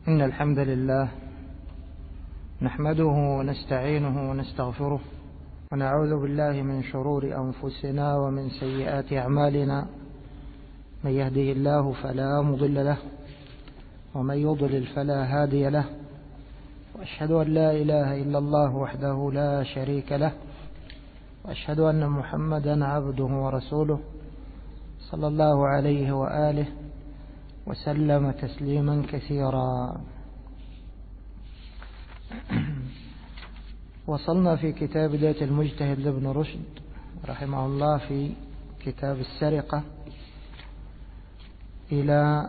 إن الحمد لله نحمده ونستعينه ونستغفره ونعوذ بالله من شرور أنفسنا ومن سيئات أعمالنا. من يهده الله فلا مضل له ومن يضلل فلا هادي له، وأشهد أن لا إله إلا الله وحده لا شريك له، وأشهد أن محمدا عبده ورسوله صلى الله عليه وآله وسلم تسليما كثيرا. وصلنا في كتاب بداية المجتهد لابن رشد رحمه الله في كتاب السرقة إلى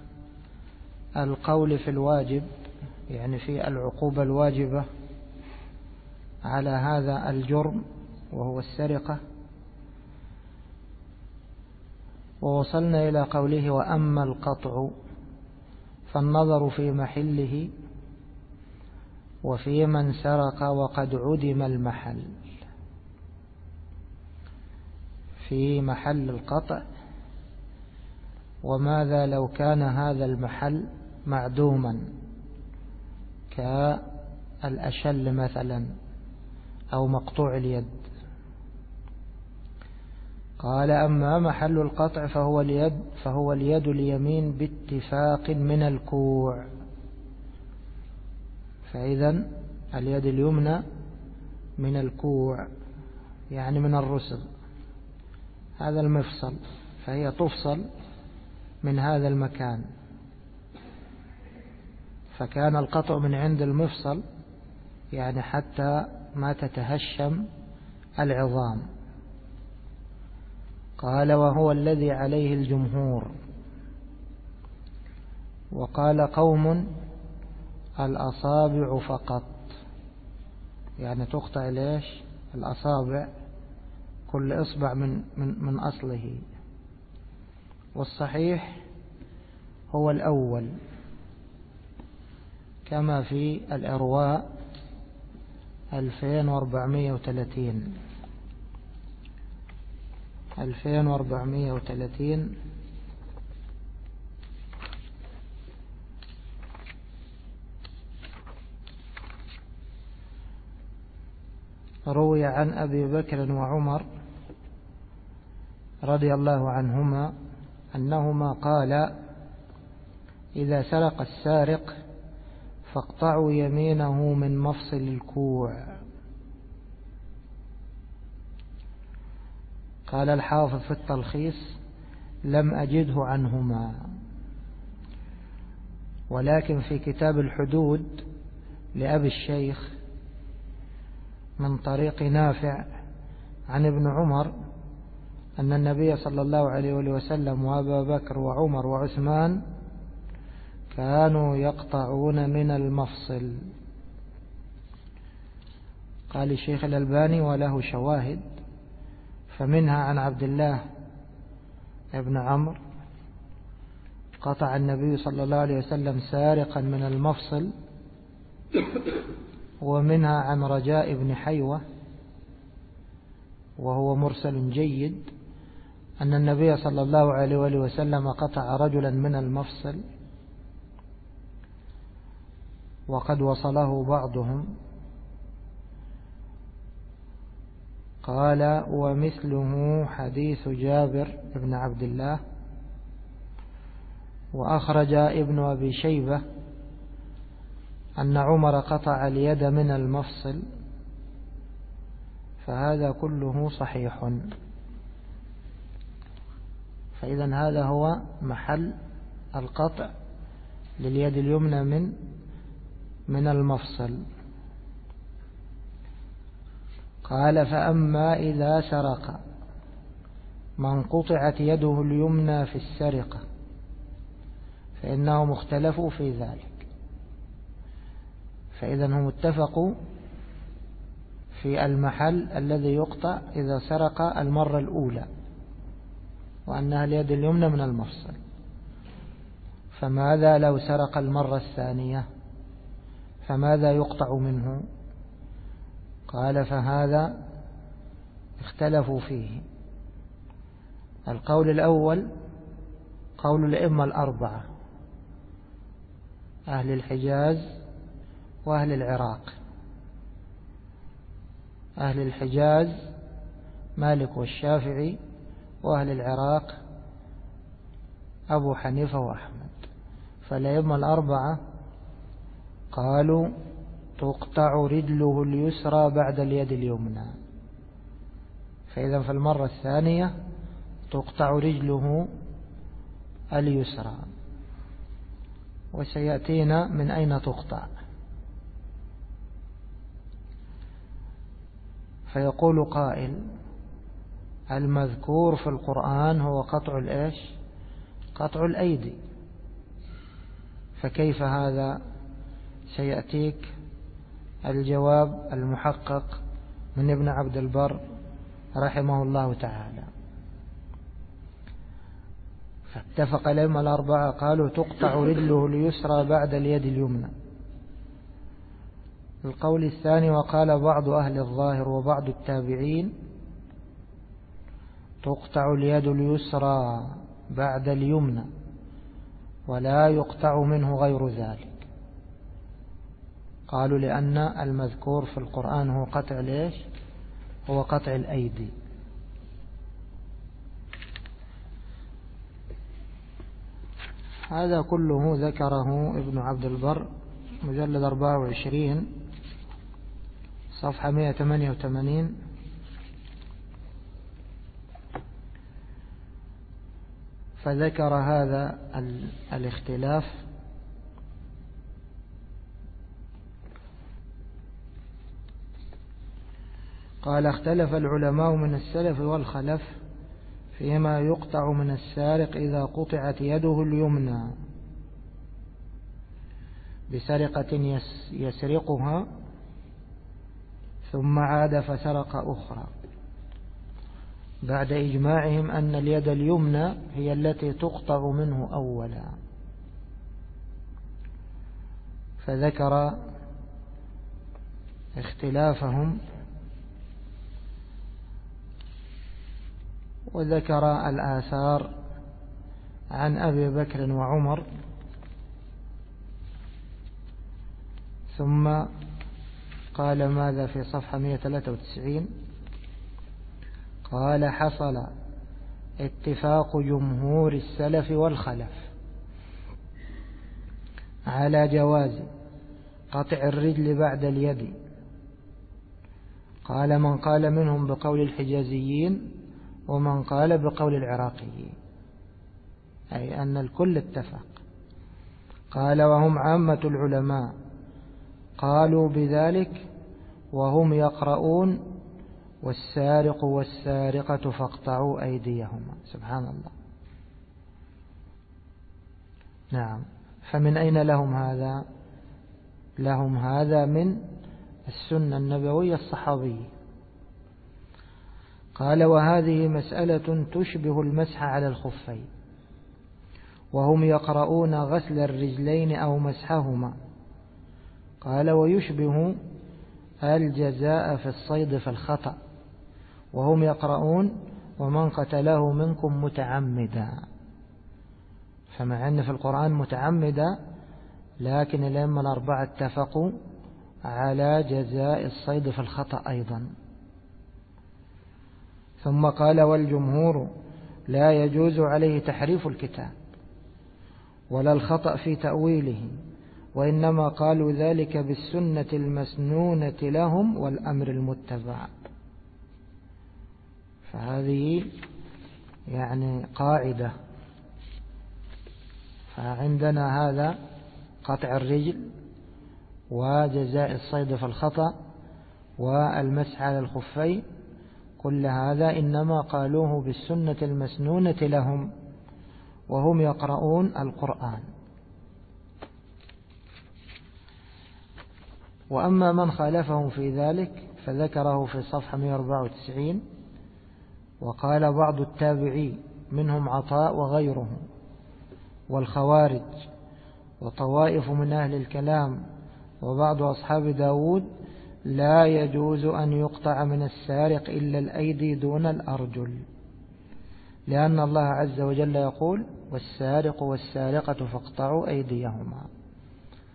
القول في الواجب، يعني في العقوبة الواجبة على هذا الجرم وهو السرقة. ووصلنا إلى قوله: وأما القطع فالنظر في محله وفي من سرق وقد عدم المحل. في محل القطع، وماذا لو كان هذا المحل معدوما كالأشل مثلا أو مقطوع اليد. قال: أما محل القطع فهو اليد اليمين باتفاق من الكوع. فإذا اليد اليمنى من الكوع، يعني من الرسغ، هذا المفصل، فهي تفصل من هذا المكان. فكان القطع من عند المفصل، يعني حتى ما تتهشم العظام. قال: وهو الذي عليه الجمهور. وقال قوم: الأصابع فقط، يعني تقطع ليش الأصابع، كل إصبع من أصله. والصحيح هو الأول، كما في الإرواء 2430. روي عن أبي بكر وعمر رضي الله عنهما أنهما قالا: إذا سرق السارق فاقطعوا يمينه من مفصل الكوع. قال الحافظ في التلخيص: لم أجده عنهما، ولكن في كتاب الحدود لأبي الشيخ من طريق نافع عن ابن عمر أن النبي صلى الله عليه وسلم وأبا بكر وعمر وعثمان كانوا يقطعون من المفصل. قال الشيخ الألباني: وله شواهد، فمنها عن عبد الله ابن عمرو قطع النبي صلى الله عليه وسلم سارقا من المفصل. ومنها عن رجاء بن حيوة وهو مرسل جيد أن النبي صلى الله عليه وسلم قطع رجلا من المفصل، وقد وصله بعضهم. قال: ومثله حديث جابر بن عبد الله. وأخرج ابن أبي شيبة أن عمر قطع اليد من المفصل، فهذا كله صحيح. فإذا هذا هو محل القطع لليد اليمنى من المفصل. قال: فأما إذا سرق من قطعت يده اليمنى في السرقة فإنهم اختلفوا في ذلك. فإذا هم اتفقوا في المحل الذي يقطع إذا سرق المرة الأولى، وأنها اليد اليمنى من المفصل. فماذا لو سرق المرة الثانية؟ فماذا يقطع منه؟ قال: فهذا اختلفوا فيه. القول الأول قول الأئمة الأربعة، أهل الحجاز وأهل العراق. أهل الحجاز مالك والشافعي، وأهل العراق أبو حنيفة وأحمد. فالأئمة الأربعة قالوا تقطع رجله اليسرى بعد اليد اليمنى، فإذا في المرة الثانية تقطع رجله اليسرى. وسيأتينا من أين تقطع. فيقول قائل المذكور في القرآن هو قطع الإيش؟ قطع الأيدي، فكيف هذا؟ سيأتيك الجواب المحقق من ابن عبد البر رحمه الله تعالى. فاتفق الأئمة الأربعة قالوا تقطع رجله اليسرى بعد اليد اليمنى. القول الثاني وقال بعض أهل الظاهر وبعض التابعين تقطع اليد اليسرى بعد اليمنى ولا يقطع منه غير ذلك. قالوا لأن المذكور في القرآن هو قطع ليش؟ هو قطع الأيدي. هذا كله ذكره ابن عبد البر مجلد 24 صفحة 188. فذكر هذا الاختلاف قال اختلف العلماء من السلف والخلف فيما يقطع من السارق إذا قطعت يده اليمنى بسرقة يسرقها ثم عاد فسرق أخرى، بعد إجماعهم أن اليد اليمنى هي التي تقطع منه أولا. فذكر اختلافهم وذكر الآثار عن أبي بكر وعمر، ثم قال ماذا في صفحة 193؟ قال حصل اتفاق جمهور السلف والخلف على جواز قطع الرجل بعد اليد. قال من قال منهم بقول الحجازيين ومن قال بقول العراقيين، أي أن الكل اتفق. قال وهم عامة العلماء قالوا بذلك وهم يقرؤون والسارق والسارقة فاقطعوا أيديهما. سبحان الله. نعم. فمن أين لهم هذا؟ لهم هذا من السنة النبوية الصحابية. قال وهذه مسألة تشبه المسح على الخفين، وهم يقرؤون غسل الرجلين أو مسحهما. قال ويشبه الجزاء في الصيد في الخطأ، وهم يقرؤون ومن قتله منكم متعمدا. فمع أن في القرآن متعمدا، لكن الأئمة الأربعة اتفقوا على جزاء الصيد في الخطأ أيضا. ثم قال والجمهور لا يجوز عليه تحريف الكتاب ولا الخطأ في تأويله، وإنما قالوا ذلك بالسنة المسنونة لهم والأمر المتبع. فهذه يعني قاعدة. فعندنا هذا قطع الرجل وجزاء الصيد في الخطأ والمسح على الخفين، كل هذا إنما قالوه بالسنة المسنونة لهم وهم يقرؤون القرآن. وأما من خالفهم في ذلك فذكره في صفحة 194. وقال بعض التابعي منهم عطاء وغيره والخوارج وطوائف من أهل الكلام وبعض أصحاب داود لا يجوز أن يقطع من السارق إلا الأيدي دون الأرجل، لأن الله عز وجل يقول والسارق والسارقة فاقطعوا أيديهما.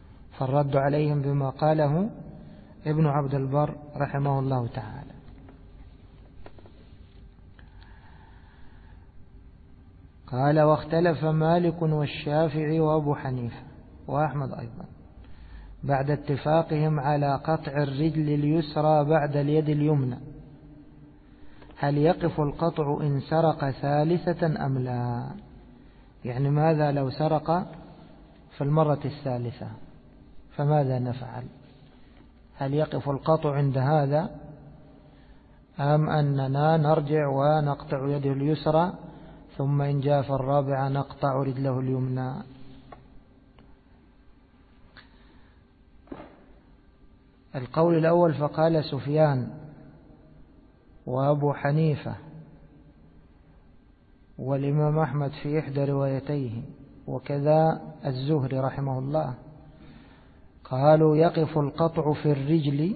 فالرد عليهم بما قاله ابن عبد البر رحمه الله تعالى. قال: واختلف مالك والشافعي وأبو حنيفة وأحمد أيضا بعد اتفاقهم على قطع الرجل اليسرى بعد اليد اليمنى، هل يقف القطع إن سرق ثالثة أم لا؟ يعني ماذا لو سرق في المرة الثالثة فماذا نفعل؟ هل يقف القطع عند هذا أم أننا نرجع ونقطع يده اليسرى ثم إن جاء في الرابعة نقطع رجله اليمنى؟ القول الأول فقال سفيان وأبو حنيفة والإمام أحمد في إحدى روايتيه وكذا الزهري رحمه الله، قالوا يقف القطع في الرجل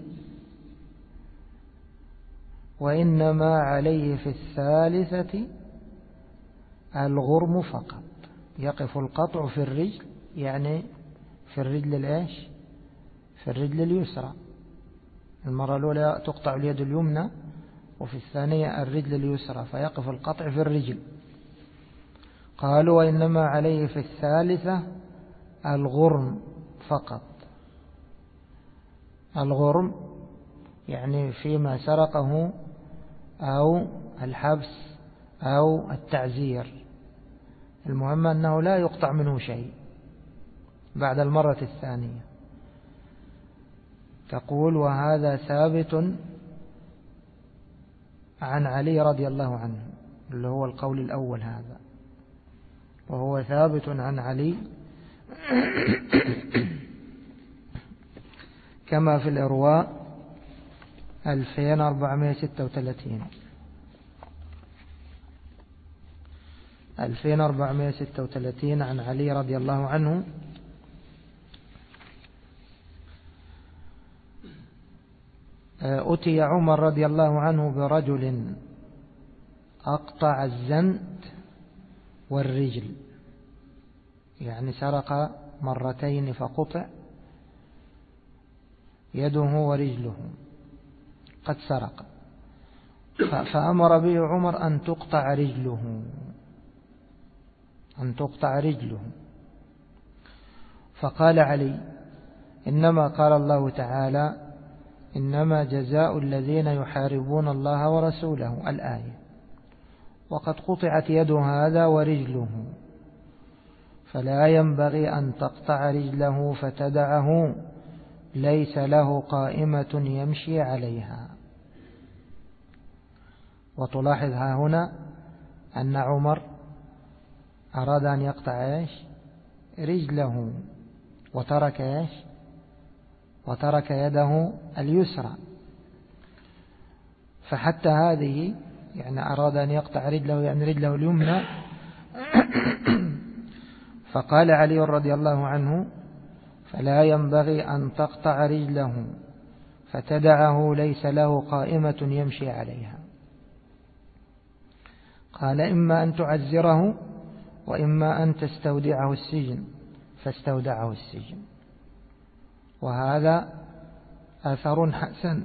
وإنما عليه في الثالثة الغرم فقط. يقف القطع في الرجل يعني في الرجل الإيش؟ في الرجل اليسرى. المرة الأولى تقطع اليد اليمنى وفي الثانية الرجل اليسرى، فيقف القطع في الرجل. قالوا وإنما عليه في الثالثة الغرم فقط. الغرم يعني فيما سرقه أو الحبس أو التعزير، المهم أنه لا يقطع منه شيء بعد المرة الثانية. تقول: وهذا ثابت عن علي رضي الله عنه، اللي هو القول الأول هذا، وهو ثابت عن علي كما في الإرواء 2436 عن علي رضي الله عنه: أتي عمر رضي الله عنه برجل أقطع الزنت والرجل، يعني سرق مرتين فقطع يده ورجله، قد سرق، فأمر به عمر أن تقطع رجله. فقال علي: إنما قال الله تعالى: إنما جزاء الذين يحاربون الله ورسوله، الآية، وقد قطعت يد هذا ورجله، فلا ينبغي أن تقطع رجله فتدعه ليس له قائمة يمشي عليها. وتلاحظ ها هنا أن عمر أراد أن يقطع رجله وترك يده اليسرى، فحتى هذه يعني أراد أن يقطع رجله يعني رجله اليمنى. فقال علي رضي الله عنه: فلا ينبغي أن تقطع رجله فتدعه ليس له قائمة يمشي عليها. قال: إما أن تعزره وإما أن تستودعه السجن، فاستودعه السجن. وهذا أثر حسن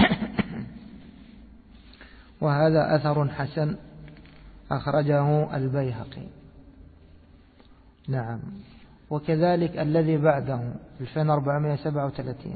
وهذا أثر حسن أخرجه البيهقي. نعم. وكذلك الذي بعده 2437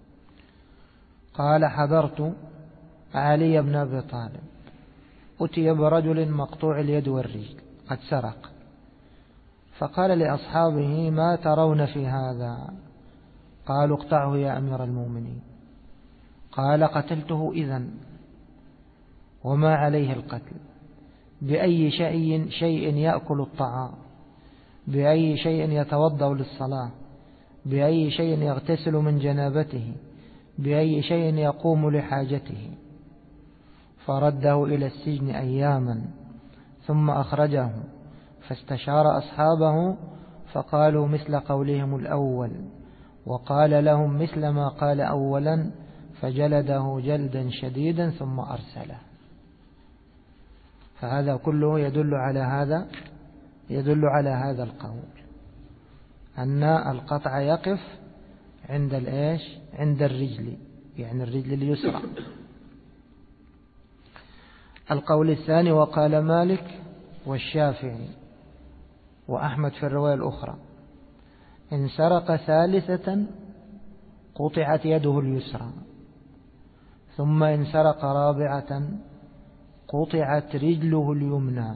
قال: حضرت علي بن أبي طالب أتي برجل مقطوع اليد والرجل قد سرق، فقال لأصحابه: ما ترون في هذا؟ قالوا: اقطعه يا أمير المؤمنين. قال: قتلته إذن، وما عليه القتل؟ بأي شيء يأكل الطعام؟ بأي شيء يتوضأ للصلاة؟ بأي شيء يغتسل من جنابته؟ بأي شيء يقوم لحاجته؟ فرده إلى السجن أياما ثم أخرجه، فاستشار أصحابه فقالوا مثل قولهم الأول، وقال لهم مثل ما قال أولا، فجلده جلدا شديدا ثم أرسله. فهذا كله يدل على هذا القول، أن القطع يقف عند الإيش؟ عند الرجل، يعني الرجل اليسرى. القول الثاني وقال مالك والشافعي وأحمد في الرواية الأخرى: إن سرق ثالثة قطعت يده اليسرى، ثم إن سرق رابعة قطعت رجله اليمنى.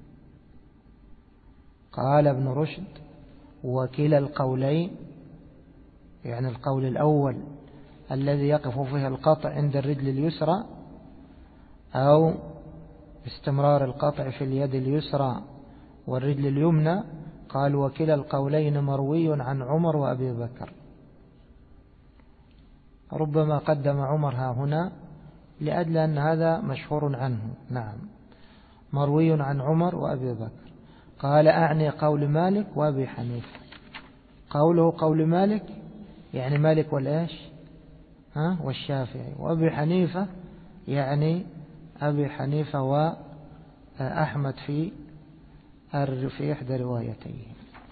قال ابن رشد: وكلا القولين، يعني القول الأول الذي يقف فيه القطع عند الرجل اليسرى، أو استمرار القطع في اليد اليسرى والرجل اليمنى، قال وكلا القولين مروي عن عمر وأبي بكر. ربما قدم عمر ها هنا لأجل أن هذا مشهور عنه. نعم، مروي عن عمر وأبي بكر. قال أعني قول مالك وأبي حنيفة. قوله قول مالك يعني مالك والإيش والشافعي، وأبي حنيفة يعني أبي حنيفة وأحمد في إحدى روايتيه،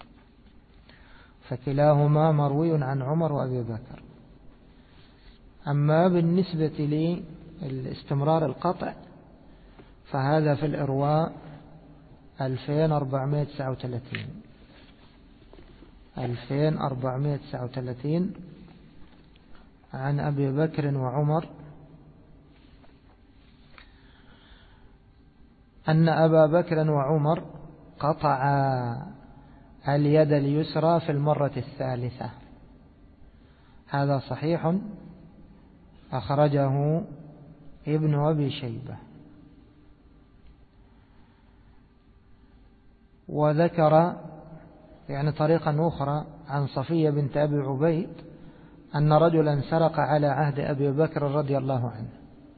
فكلاهما مروي عن عمر وأبي بكر. أما بالنسبة لاستمرار القطع فهذا في الإرواء 2439 عن أبي بكر وعمر أن أبا بكر وعمر قطعا اليد اليسرى في المرة الثالثة. هذا صحيح، أخرجه ابن أبي شيبة. وذكر يعني طريقا أخرى عن صفية بنت أبي عبيد أن رجلا سرق على عهد أبي بكر رضي الله عنه،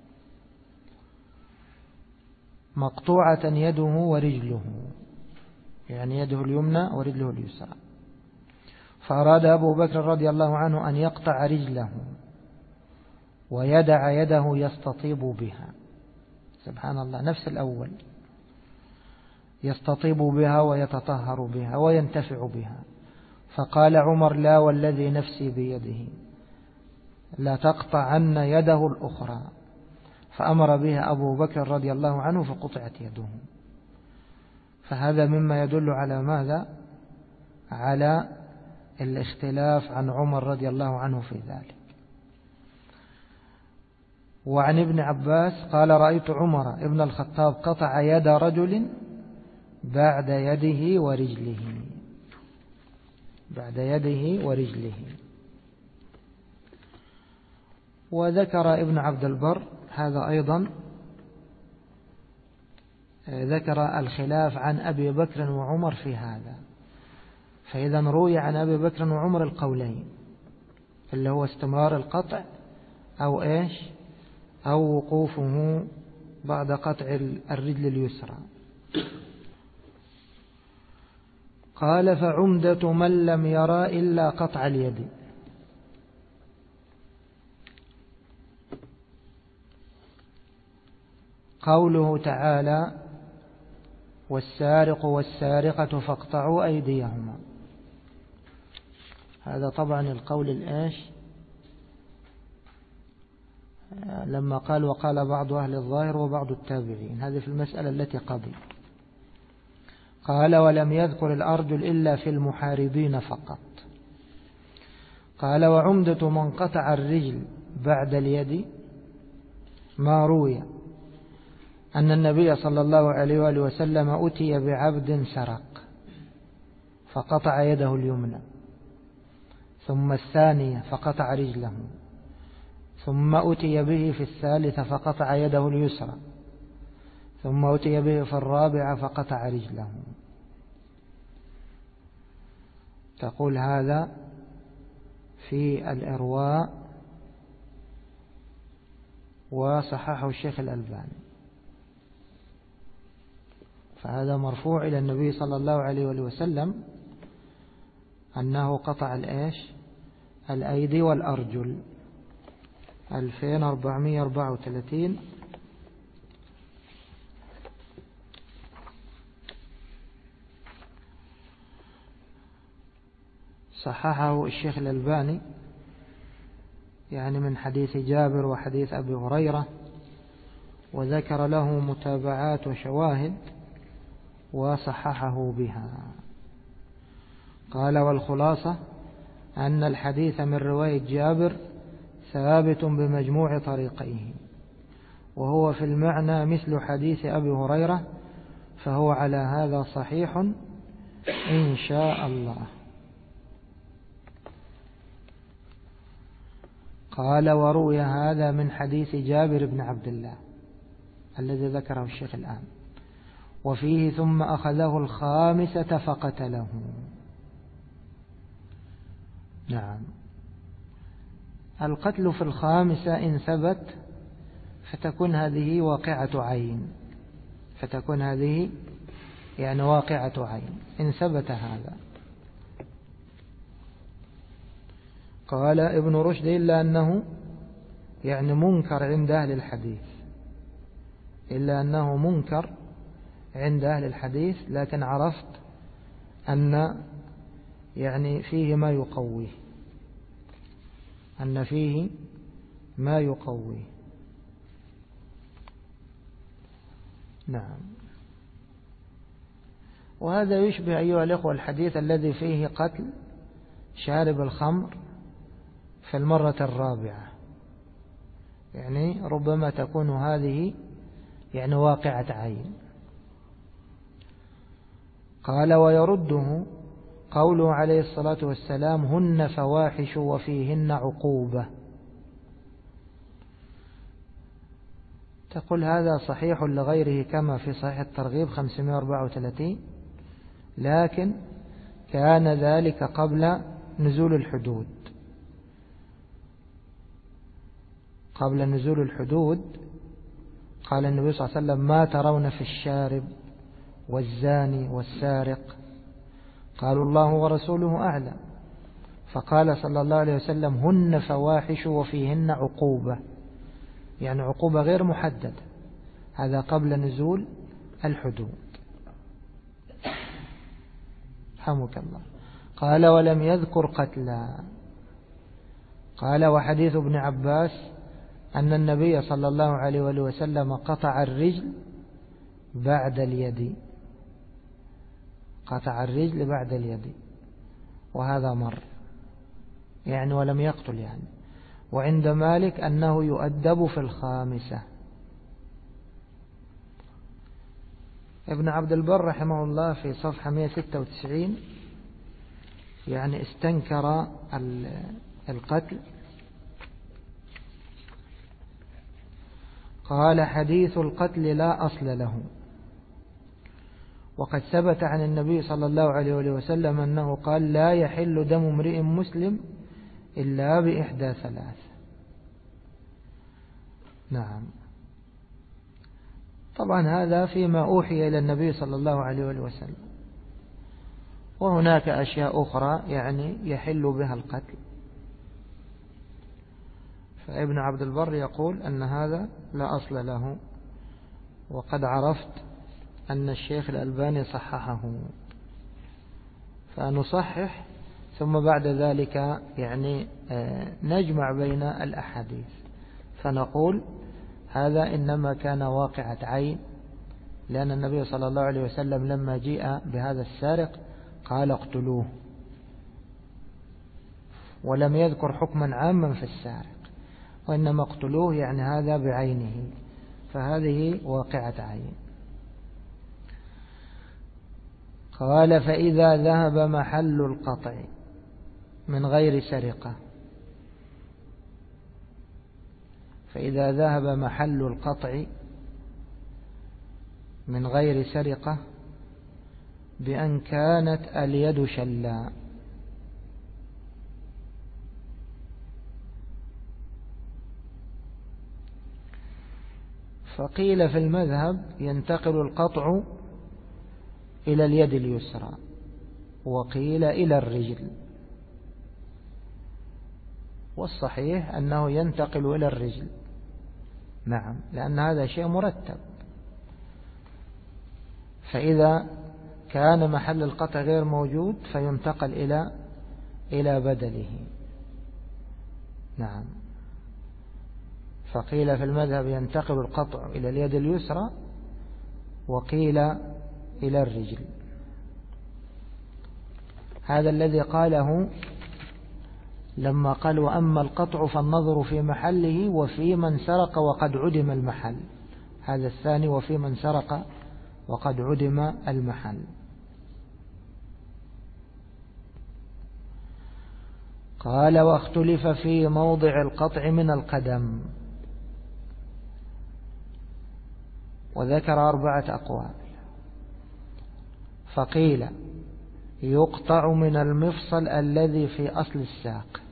مقطوعة يده ورجله، يعني يده اليمنى ورجله اليسرى، فأراد أبو بكر رضي الله عنه أن يقطع رجله ويدع يده يستطيب بها. سبحان الله، نفس الأول، يستطيب بها ويتطهر بها وينتفع بها. فقال عمر: لا والذي نفسي بيده لا تقطعن يده الأخرى. فأمر بها أبو بكر رضي الله عنه فقطعت يده. فهذا مما يدل على ماذا؟ على الاختلاف عن عمر رضي الله عنه في ذلك. وعن ابن عباس قال: رأيت عمر ابن الخطاب قطع يد رجل بعد يده ورجله. وذكر ابن عبد البر هذا أيضا، ذكر الخلاف عن أبي بكر وعمر في هذا. فإذا روي عن أبي بكر وعمر القولين، اللي هو استمرار القطع أو إيش، أو وقوفه بعد قطع الرجل اليسرى. قال: فعمدة من لم يرى إلا قطع اليد. قوله تعالى: والسارق والسارقة فاقطعوا أيديهما. هذا طبعا القول الآش لما قال: وقال بعض أهل الظاهر وبعض التابعين. هذه في المسألة التي قبل. قال: ولم يذكر الأرجل إلا في المحاربين فقط. قال: وعمدة من قطع الرجل بعد اليد ما روي أن النبي صلى الله عليه وآله وسلم أتي بعبد سرق فقطع يده اليمنى، ثم الثانية فقطع رجله، ثم أتي به في الثالثة فقطع يده اليسرى، ثم أتي به في الرابعة فقطع رجله. تقول هذا في الإرواء، وصححه الشيخ الألباني. فهذا مرفوع إلى النبي صلى الله عليه وسلم أنه قطع الأيدي والأرجل. 2434 صححه الشيخ الألباني يعني من حديث جابر وحديث أبي هريرة، وذكر له متابعات وشواهد وصححه بها. قال: والخلاصة أن الحديث من رواية جابر ثابت بمجموع طريقيه، وهو في المعنى مثل حديث أبي هريرة، فهو على هذا صحيح إن شاء الله. قال: وروي هذا من حديث جابر بن عبد الله الذي ذكره الشيخ الآن، وفيه: ثم أخذه الخامسة فقتله. نعم، القتل في الخامسة إن ثبت فتكون هذه واقعة عين، فتكون هذه يعني واقعة عين إن ثبت هذا. قال ابن رشد: إلا أنه يعني منكر عند أهل الحديث، إلا أنه منكر عند أهل الحديث، لكن عرفت أن يعني فيه ما يقويه، أن فيه ما يقويه. نعم، وهذا يشبه أيها الأخوة الحديث الذي فيه قتل شارب الخمر في المرة الرابعة، يعني ربما تكون هذه يعني واقعة عين. قال: ويرده قوله عليه الصلاة والسلام: هن فواحش وفيهن عقوبة. تقول هذا صحيح لغيره كما في صحيح الترغيب 534، لكن كان ذلك قبل نزول الحدود. قبل نزول الحدود قال النبي صلى الله عليه وسلم: ما ترون في الشارب والزاني والسارق؟ قالوا: الله ورسوله أعلم. فقال صلى الله عليه وسلم: هن فواحش وفيهن عقوبة، يعني عقوبة غير محددة. هذا قبل نزول الحدود. حمك الله. قال: ولم يذكر قتلا. قال: وحديث ابن عباس أن النبي صلى الله عليه وسلم قطع الرجل بعد اليد، قطع الرجل بعد اليد، وهذا مر يعني ولم يقتل يعني. وعند مالك أنه يؤدب في الخامسة. ابن عبد البر رحمه الله في صفحة 196 يعني استنكر القتل. قال: حديث القتل لا أصل له، وقد ثبت عن النبي صلى الله عليه وسلم أنه قال: لا يحل دم امرئ مسلم إلا بإحدى ثلاث. نعم، طبعا هذا فيما أوحي إلى النبي صلى الله عليه وسلم، وهناك أشياء أخرى يعني يحل بها القتل. فابن عبد البر يقول أن هذا لا أصل له، وقد عرفت أن الشيخ الألباني صححه، فنصحح ثم بعد ذلك يعني نجمع بين الأحاديث، فنقول هذا إنما كان واقعة عين، لأن النبي صلى الله عليه وسلم لما جاء بهذا السارق قال: اقتلوه، ولم يذكر حكما عاما في السارق، وإنما اقتلوه يعني هذا بعينه، فهذه واقعة عين. قال: فإذا ذهب محل القطع من غير سرقة، فإذا ذهب محل القطع من غير سرقة بأن كانت اليد شلا. فقيل في المذهب ينتقل القطع إلى اليد اليسرى، وقيل إلى الرجل، والصحيح أنه ينتقل إلى الرجل. نعم، لأن هذا شيء مرتب. فإذا كان محل القطع غير موجود فينتقل إلى بدله. نعم، فقيل في المذهب ينتقل القطع إلى اليد اليسرى، وقيل إلى الرجل. هذا الذي قاله لما قال وأما القطع فالنظر في محله وفي من سرق وقد عدم المحل. هذا الثاني وفي من سرق وقد عدم المحل. قال واختلف في موضع القطع من القدم، وذكر 4 أقوال. فقيل يقطع من المفصل الذي في أصل الساق،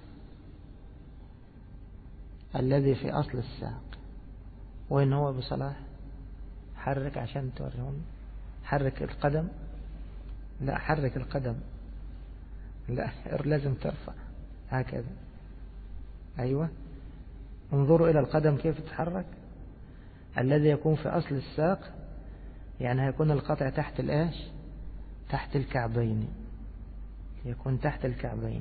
الذي في أصل الساق. وين هو بصلاح؟ حرك عشان توريهم. حرك القدم، لا حرك القدم، لا لازم ترفع هكذا. أيوة، انظروا إلى القدم كيف تتحرك. الذي يكون في أصل الساق يعني هيكون القطع تحت الإيش؟ تحت الكعبين، يكون تحت الكعبين.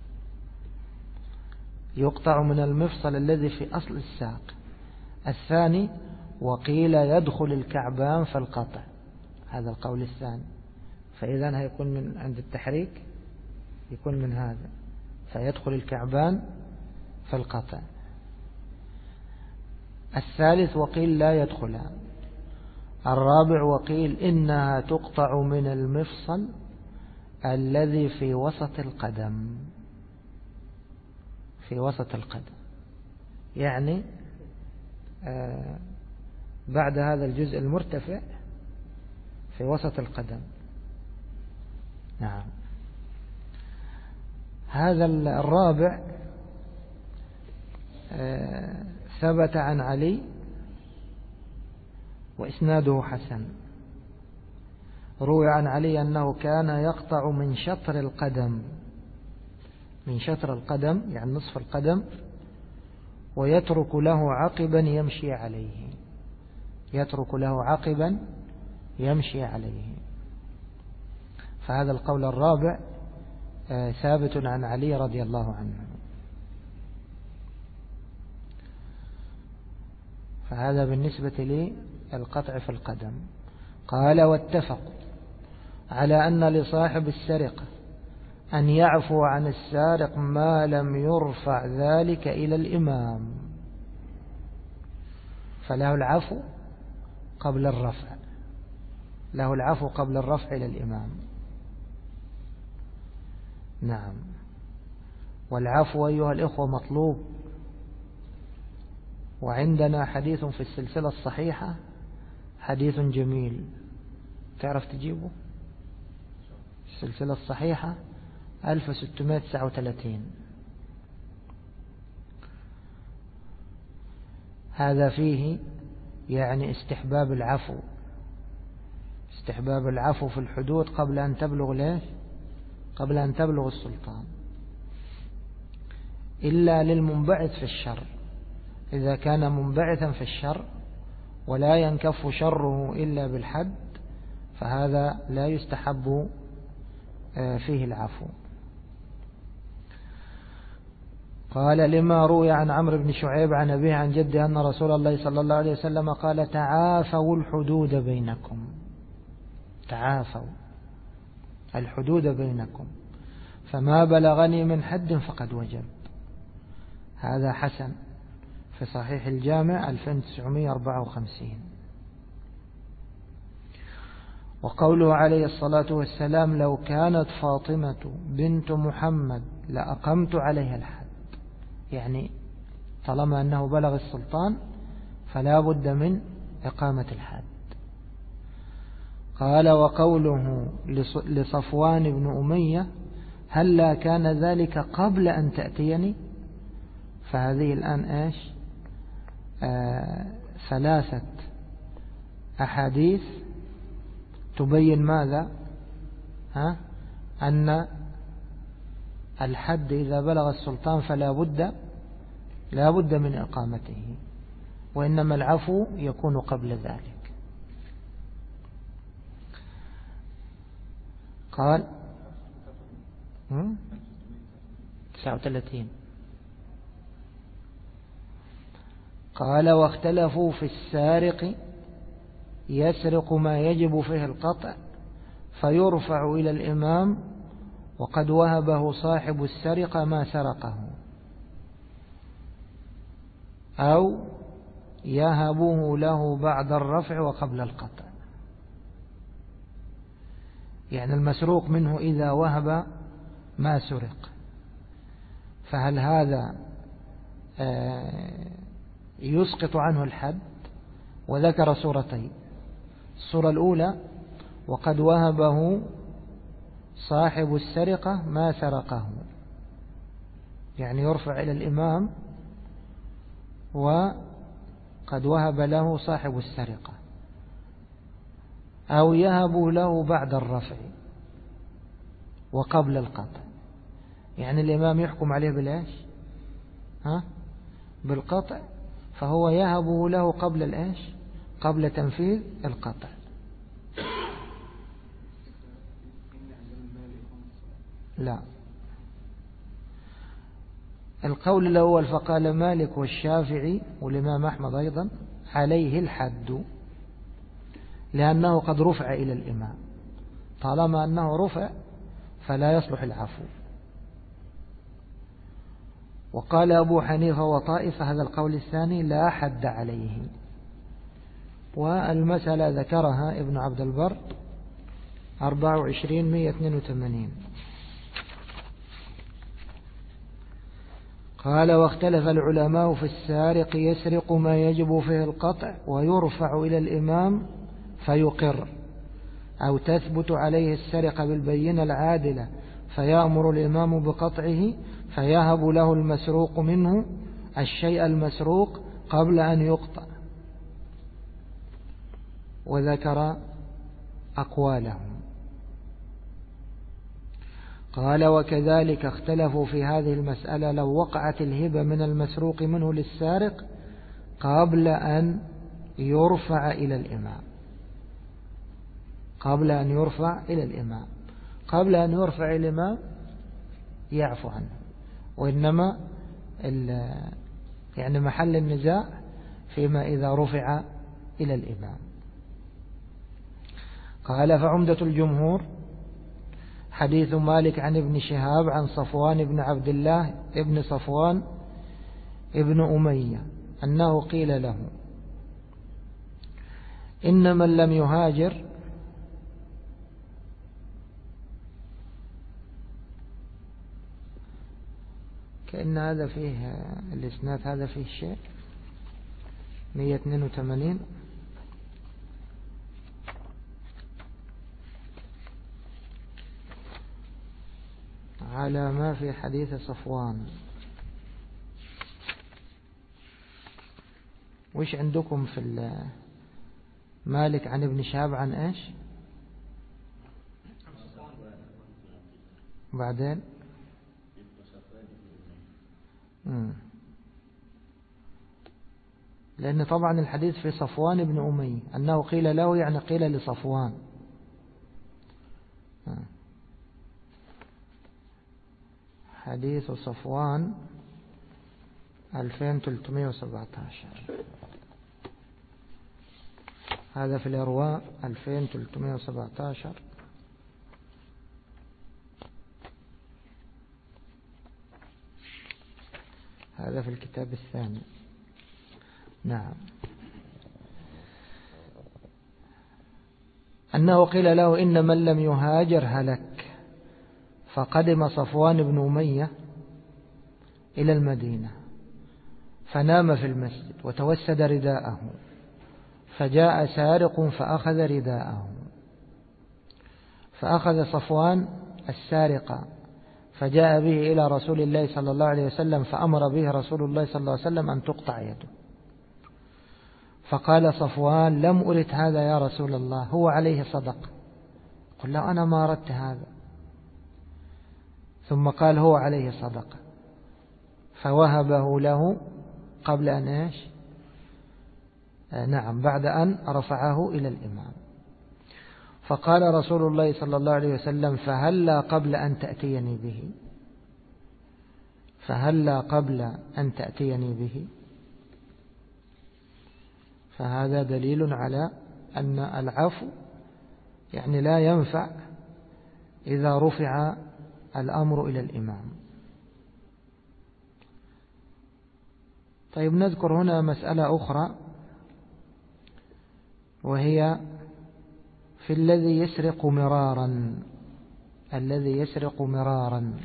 يقطع من المفصل الذي في أصل الساق. الثاني وقيل يدخل الكعبان في القطع، هذا القول الثاني. فإذا هيكون من عند التحريك يكون من هذا، فيدخل الكعبان في القطع. الثالث وقيل لا يدخلها. الرابع وقيل إنها تقطع من المفصل الذي في وسط القدم، في وسط القدم، يعني بعد هذا الجزء المرتفع في وسط القدم. نعم. هذا الرابع ثبت عن علي وإسناده حسن. روي عن علي أنه كان يقطع من شطر القدم، من شطر القدم يعني نصف القدم، ويترك له عقبا يمشي عليه، يترك له عقبا يمشي عليه. فهذا القول الرابع ثابت عن علي رضي الله عنه. فهذا بالنسبة للقطع في القدم. قال واتفقوا على أن لصاحب السرقة أن يعفو عن السارق ما لم يرفع ذلك إلى الإمام، فله العفو قبل الرفع، له العفو قبل الرفع إلى الإمام. نعم. والعفو أيها الإخوة مطلوب. وعندنا حديث في السلسلة الصحيحة، حديث جميل، تعرف تجيبه؟ السلسلة الصحيحة 1639. هذا فيه يعني استحباب العفو، استحباب العفو في الحدود قبل أن تبلغ ليش؟ قبل أن تبلغ السلطان، إلا للمنبعث في الشر. إذا كان منبعثا في الشر ولا ينكف شره إلا بالحد فهذا لا يستحب فيه العفو. قال لما روي عن عمرو بن شعيب عن أبيه عن جده أن رسول الله صلى الله عليه وسلم قال تعافوا الحدود بينكم، تعافوا الحدود بينكم، فما بلغني من حد فقد وجب. هذا حسن في صحيح الجامع 2954. وقوله عليه الصلاة والسلام لو كانت فاطمة بنت محمد لأقمت عليها الحد، يعني طالما أنه بلغ السلطان فلا بد من إقامة الحد. قال وقوله لصفوان بن أمية هل كان ذلك قبل أن تأتيني، فهذه الآن إيش؟ 3 أحاديث تبين ماذا؟ أن الحد إذا بلغ السلطان فلا بد من إقامته، وإنما العفو يكون قبل ذلك. قال 39. قال واختلفوا في السارق يسرق ما يجب فيه القطع فيرفع إلى الإمام وقد وهبه صاحب السرقة ما سرقه، أو يهبه له بعد الرفع وقبل القطع. يعني المسروق منه إذا وهب ما سرق، فهل هذا يسقط عنه الحد؟ وذكر صورتين: الصورة الأولى وقد وهبه صاحب السرقة ما سرقه، يعني يرفع إلى الإمام وقد وهب له صاحب السرقة، أو يهب له بعد الرفع وقبل القطع. يعني الإمام يحكم عليه بالإيش؟ بالقطع، فهو يهبه له قبل الإيش؟ قبل تنفيذ القطع. لا، القول الأول فقال مالك والشافعي والإمام أحمد أيضا عليه الحد، لأنه قد رفع إلى الإمام، طالما أنه رفع فلا يصلح العفو. وقال أبو حنيفة وطائفة هذا القول الثاني لا حد عليه، والمسألة ذكرها ابن عبد البر 24/182. قال واختلف العلماء في السارق يسرق ما يجب فيه القطع ويرفع إلى الإمام فيقر، أو تثبت عليه السرقة بالبينة العادلة فيأمر الإمام بقطعه فيهب له المسروق منه الشيء المسروق قبل أن يقطع. وذكر أقوالهم. قال وكذلك اختلفوا في هذه المسألة لو وقعت الهبة من المسروق منه للسارق قبل أن يرفع إلى الإمام. قبل أن يرفع إلى الإمام، قبل أن يرفع إلى الإمام يعفو عنه، وإنما يعني محل النزاع فيما إذا رفع إلى الإمام. قال فعمدة الجمهور حديث مالك عن ابن شهاب عن صفوان بن عبد الله ابن صفوان ابن أمية أنه قيل له إن من لم يهاجر كأن هذا فيه الإسناد، هذا فيه شيء 182 على ما في حديث صفوان. وش عندكم في مالك عن ابن شهاب عن ايش؟ بعدين لأن طبعا الحديث في صفوان بن أمية أنه قيل له، يعني قيل لصفوان. حديث صفوان 2317، هذا في الإرواء 2317. هذا في الكتاب الثاني. نعم، أنه قيل له إن من لم يهاجر هلك، فقدم صفوان بن أمية إلى المدينة فنام في المسجد وتوسد رداءه، فجاء سارق فأخذ رداءه، فأخذ صفوان السارق فجاء به إلى رسول الله صلى الله عليه وسلم، فأمر به رسول الله صلى الله عليه وسلم أن تقطع يده. فقال صفوان لم أرد هذا يا رسول الله، هو عليه صدق. قل له أنا ما أردت هذا. ثم قال هو عليه صدقة، فوهبه له قبل أن إيش؟ نعم، بعد أن رفعه إلى الإمام. فقال رسول الله صلى الله عليه وسلم فهلا قبل أن تأتيني به، فهلا قبل أن تأتيني به. فهذا دليل على أن العفو يعني لا ينفع إذا رفع الأمر إلى الإمام. طيب نذكر هنا مسألة أخرى، وهي في الذي يسرق مرارا. الذي يسرق مرارا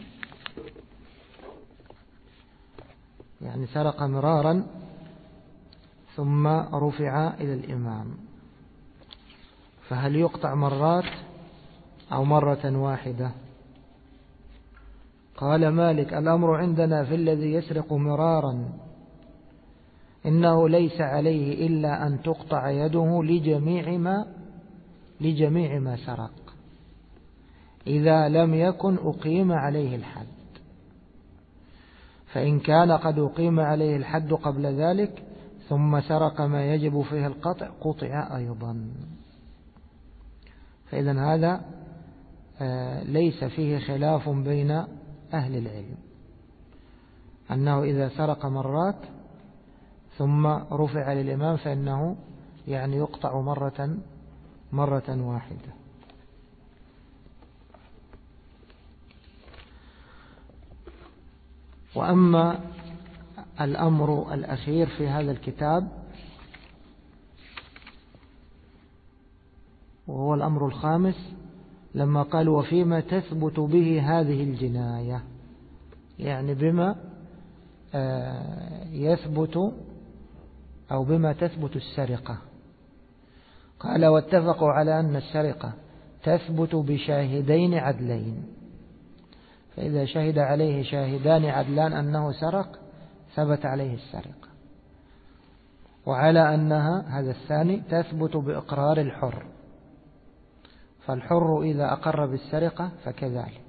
يعني سرق مرارا ثم رفع إلى الإمام، فهل يقطع مرات أو مرة واحدة؟ قال مالك: الأمر عندنا في الذي يسرق مرارا إنه ليس عليه إلا أن تقطع يده لجميع ما سرق إذا لم يكن أقيم عليه الحد، فإن كان قد أقيم عليه الحد قبل ذلك ثم سرق ما يجب فيه القطع قطع أيضا. فإذن هذا ليس فيه خلاف بين أهل العلم، أنه إذا سرق مرات ثم رفع للإمام فإنه يعني يقطع مرة واحدة. وأما الأمر الأخير في هذا الكتاب وهو الأمر الخامس، لما قال: وفيما تثبت به هذه الجناية، يعني بما يثبت أو بما تثبت السرقة. قال: واتفقوا على أن السرقة تثبت بشاهدين عدلين، فإذا شهد عليه شاهدان عدلان أنه سرق ثبت عليه السرقة، وعلى أنها هذا الثاني تثبت بإقرار الحر، فالحر إذا أقر بالسرقة فكذلك.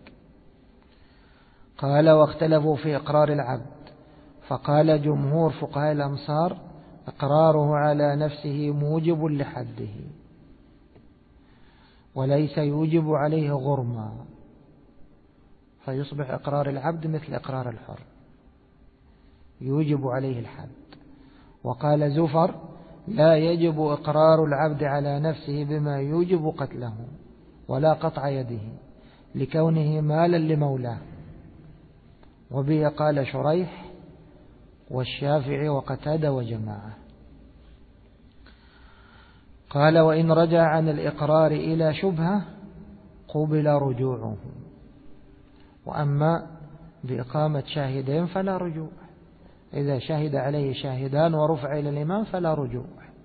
قال: واختلفوا في إقرار العبد، فقال جمهور فقهاء الأمصار: إقراره على نفسه موجب لحده وليس يوجب عليه غرما، فيصبح إقرار العبد مثل إقرار الحر يوجب عليه الحد. وقال زفر: لا يجب إقرار العبد على نفسه بما يوجب قتله ولا قطع يده لكونه مالا لمولاه. وبه قال شريح والشافعي وقتادة وجماعة. قال: وإن رجع عن الإقرار إلى شبهة قبل رجوعه، وأما بإقامة شاهدين فلا رجوع، إذا شهد عليه شاهدان ورفع إلى الإمام فلا رجوع.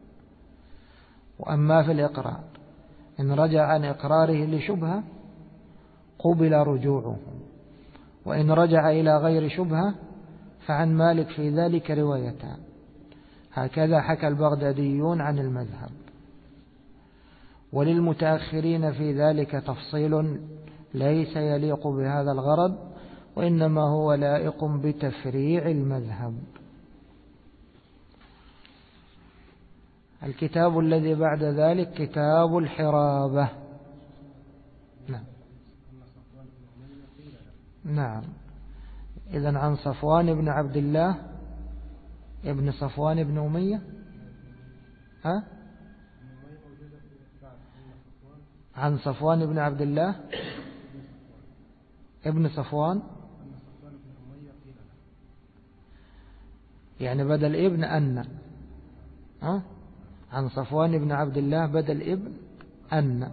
وأما في الإقرار إن رجع عن إقراره لشبهة قبل رجوعه، وإن رجع إلى غير شبهة فعن مالك في ذلك روايتان، هكذا حكى البغداديون عن المذهب. وللمتأخرين في ذلك تفصيل ليس يليق بهذا الغرض، وإنما هو لائق بتفريع المذهب. الكتاب الذي بعد ذلك كتاب الحرابة. نعم. إذن عن صفوان بن عبد الله ابن صفوان بن أمية. عن صفوان بن عبد الله ابن صفوان، يعني بدل ابن أن. عن صفوان بن عبد الله بدل ابن أن.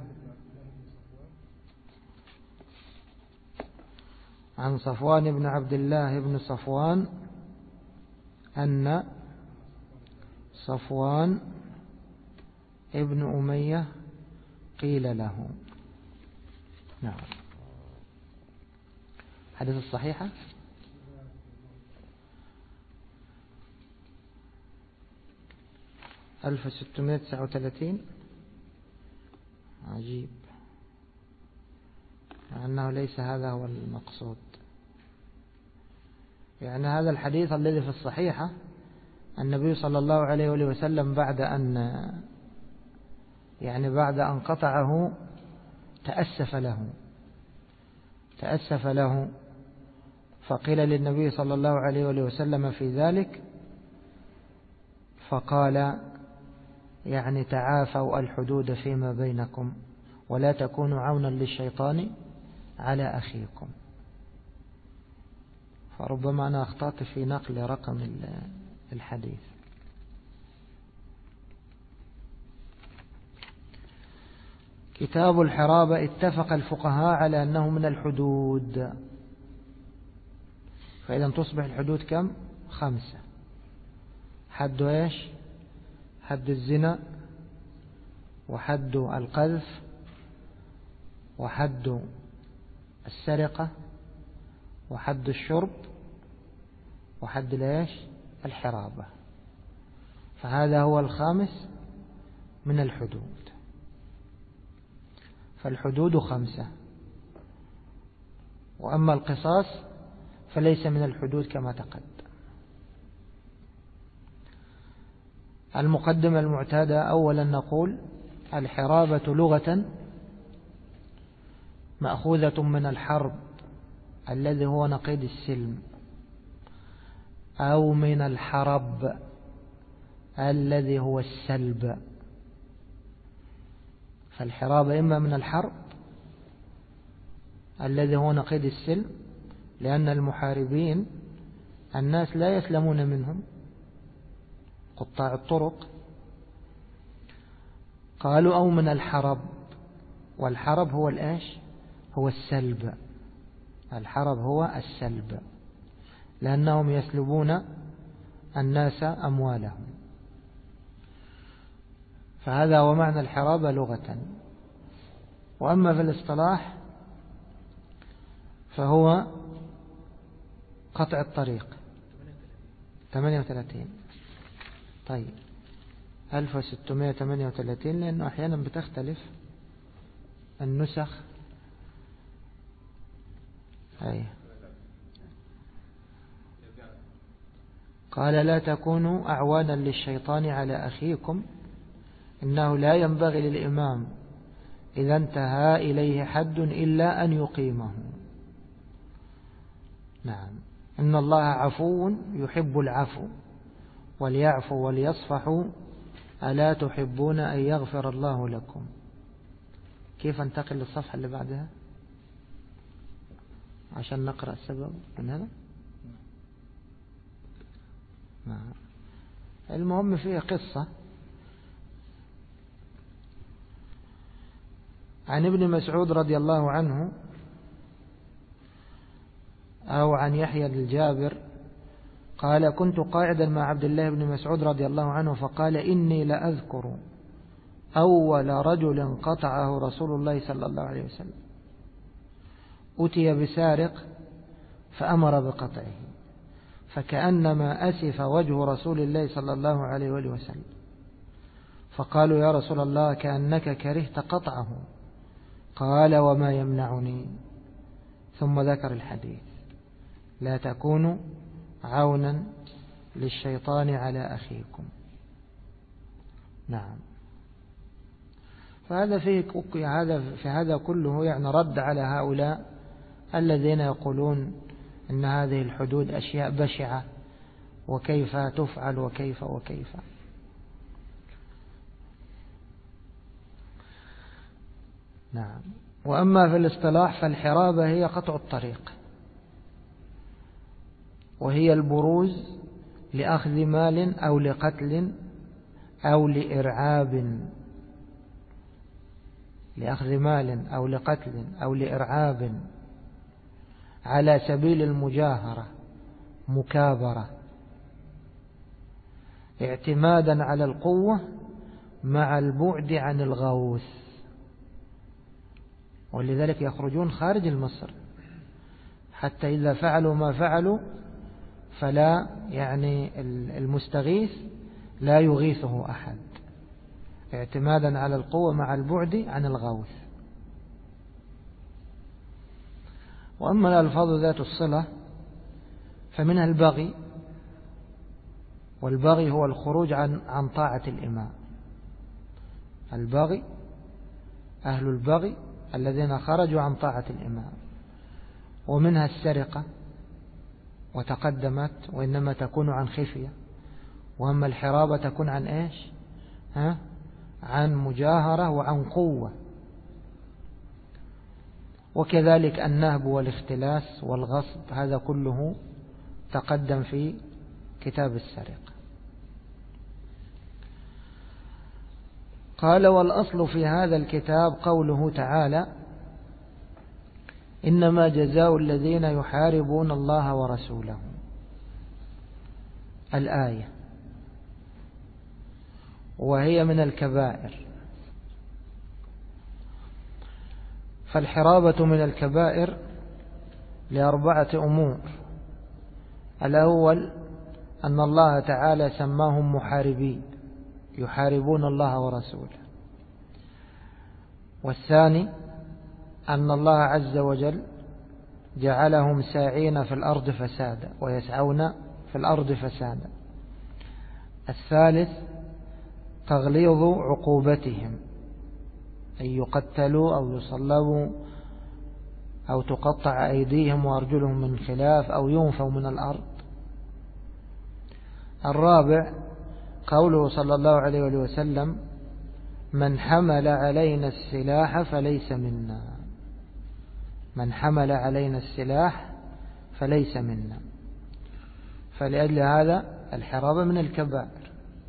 عن صفوان بن عبد الله ابن صفوان أن صفوان ابن أمية قيل له. نعم. حديث الصحيحة. $1639. عجيب، أنه ليس هذا هو المقصود. يعني هذا الحديث الذي في الصحيحة النبي صلى الله عليه وسلم بعد أن قطعه تأسف له، فقيل للنبي صلى الله عليه وسلم في ذلك، فقال: يعني تعافوا الحدود فيما بينكم ولا تكونوا عونا للشيطان على أخيكم. فربما أنا أخطأت في نقل رقم الحديث. كتاب الحرابة اتفق الفقهاء على أنه من الحدود، فإذا تصبح الحدود كم؟ 5. حد إيش؟ حد الزنا، وحد القذف، وحد السرقة، وحد الشرب، وحد ليش؟ الحرابة. فهذا هو الخامس من الحدود. فالحدود 5. وأما القصاص فليس من الحدود كما تقدم. المقدمة المعتادة: أولا نقول الحرابة لغة مأخوذة من الحرب الذي هو نقيض السلم، أو من الحرب الذي هو السلب. فالحرابة إما من الحرب الذي هو نقيض السلم، لأن المحاربين الناس لا يسلمون منهم، قطاع الطرق. قالوا أو من الحرب، والحرب هو الإيش؟ هو السلب. الحرب هو السلب، لأنهم يسلبون الناس أموالهم. فهذا هو معنى الحرابة لغة. وأما في الاصطلاح فهو قطع الطريق. 38. طيب 1638، لأنه أحيانا بتختلف النسخ. قال: لا تكونوا أعوانا للشيطان على أخيكم، إنه لا ينبغي للإمام إذا انتهى إليه حد إلا أن يقيمه. نعم، إن الله عفو يحب العفو، وليعفوا وليصفحوا، ألا تحبون أن يغفر الله لكم. كيف انتقل للصفحة اللي بعدها عشان نقرأ السبب من هذا؟ نعم. المهم فيه قصة عن ابن مسعود رضي الله عنه، أو عن يحيى الجابر قال: كنت قاعدا مع عبد الله بن مسعود رضي الله عنه فقال: إني لأذكر أول رجل قطعه رسول الله صلى الله عليه وسلم، أتي بسارق فأمر بقطعه، فكأنما أسف وجه رسول الله صلى الله عليه وسلم، فقالوا: يا رسول الله كأنك كرهت قطعه. قال: وما يمنعني؟ ثم ذكر الحديث: لا تكونوا عونا للشيطان على أخيكم. نعم. فهذا في هذا كله يعني رد على هؤلاء الذين يقولون إن هذه الحدود أشياء بشعة، وكيف تفعل وكيف. نعم. وأما في الاصطلاح فالحرابة هي قطع الطريق، وهي البروز لأخذ مال أو لقتل أو لإرعاب، لأخذ مال أو لقتل أو لإرعاب على سبيل المجاهرة مكابرة، اعتمادا على القوة مع البعد عن الغوث. ولذلك يخرجون خارج المصر حتى إذا فعلوا ما فعلوا فلا يعني المستغيث لا يغيثه أحد، اعتمادا على القوة مع البعد عن الغوث. وأما الألفاظ ذات الصلة فمنها البغي، والبغي هو الخروج عن طاعة الإمام. البغي أهل البغي الذين خرجوا عن طاعة الإمام. ومنها السرقة وتقدمت، وإنما تكون عن خفية. وأما الحرابة تكون عن إيش؟ عن مجاهرة وعن قوة. وكذلك النهب والاختلاس والغصب هذا كله تقدم في كتاب السرقة. قال: والأصل في هذا الكتاب قوله تعالى: إنما جزاء الذين يحاربون الله ورسوله. الآية، وهي من الكبائر. فالحرابة من الكبائر لأربعة أمور. الأول أن الله تعالى سماهم محاربين يحاربون الله ورسوله. والثاني أن الله عز وجل جعلهم ساعين في الأرض فسادا ويسعون في الأرض فسادا. الثالث تغليظ عقوبتهم، أن يقتلوا أو يصلبوا أو تقطع أيديهم وأرجلهم من خلاف أو ينفوا من الأرض. الرابع قوله صلى الله عليه وسلم: من حمل علينا السلاح فليس منا. من حمل علينا السلاح فليس منا. فلأجل هذا الحرابة من الكبائر.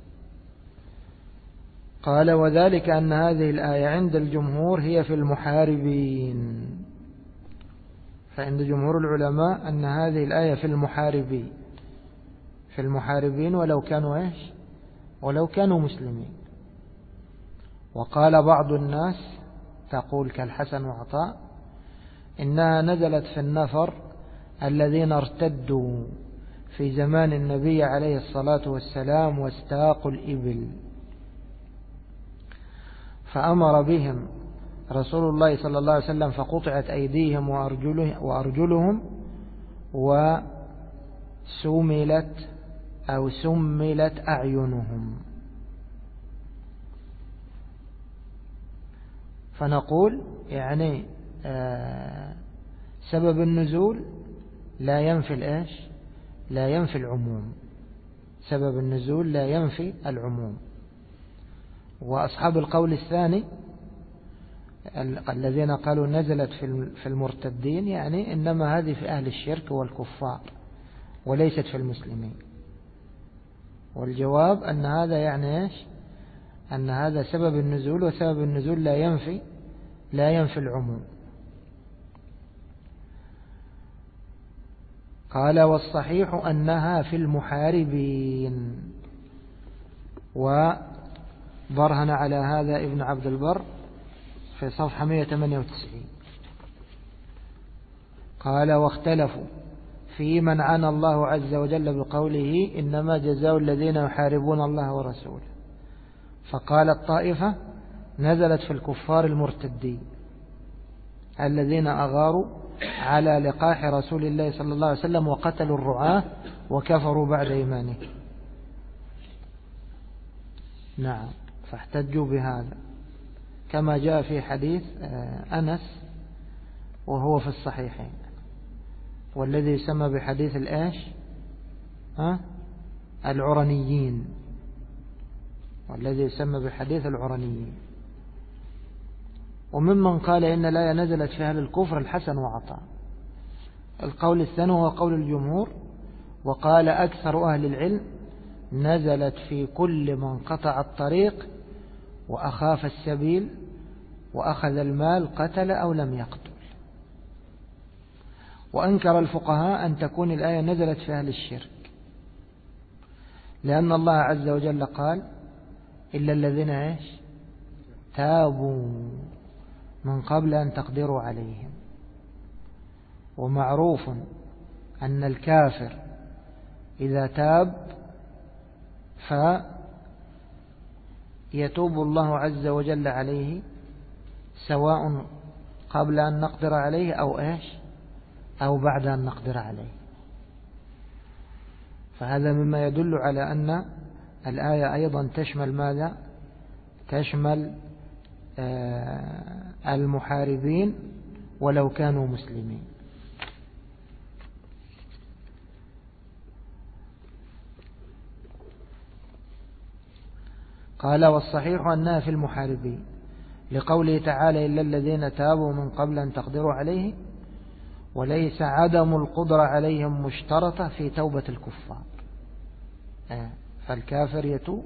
قال: وذلك أن هذه الآية عند الجمهور هي في المحاربين. فعند جمهور العلماء أن هذه الآية في المحاربين، في المحاربين ولو كانوا إيش؟ ولو كانوا مسلمين. وقال بعض الناس تقول كالحسن وعطاء إنها نزلت في النفر الذين ارتدوا في زمان النبي عليه الصلاة والسلام واستاقوا الإبل، فأمر بهم رسول الله صلى الله عليه وسلم فقطعت أيديهم وأرجلهم وسملت أو سملت أعينهم. فنقول يعني سبب النزول لا ينفي الإيش؟ لا ينفي العموم. سبب النزول لا ينفي العموم. وأصحاب القول الثاني الذين قالوا نزلت في المرتدين يعني إنما هذه في أهل الشرك والكفار وليست في المسلمين. والجواب أن هذا يعني إيش؟ أن هذا سبب النزول، وسبب النزول لا ينفي العموم. قال: والصحيح أنها في المحاربين. وبرهن على هذا ابن عبد البر في صفحة 198. قال: واختلفوا في من عنى الله عز وجل بقوله إنما جزاء الذين يحاربون الله ورسوله. فقالت طائفة نزلت في الكفار المرتدين الذين أغاروا على لقاح رسول الله صلى الله عليه وسلم وقتلوا الرعاة وكفروا بعد إيمانه. نعم، فاحتجوا بهذا كما جاء في حديث أنس وهو في الصحيحين، والذي يسمى بحديث الآش العرنيين، والذي يسمى بحديث العرنيين. وممن قال إن الآية نزلت في أهل الكفر الحسن وعطاء. القول الثاني هو قول الجمهور. وقال أكثر أهل العلم نزلت في كل من قطع الطريق وأخاف السبيل وأخذ المال قتل أو لم يقتل. وأنكر الفقهاء أن تكون الآية نزلت في أهل الشرك، لأن الله عز وجل قال إلا الذين تابوا من قبل أن تقدروا عليهم. ومعروف أن الكافر إذا تاب فيتوب الله عز وجل عليه سواء قبل أن نقدر عليه أو بعد أن نقدر عليه. فهذا مما يدل على أن الآية أيضا تشمل ماذا؟ تشمل المحاربين ولو كانوا مسلمين. قال والصحيح أنها في المحاربين لقوله تعالى إلا الذين تابوا من قبل أن تقدروا عليه، وليس عدم القدرة عليهم مشترطة في توبة الكفار، فالكافر يتوب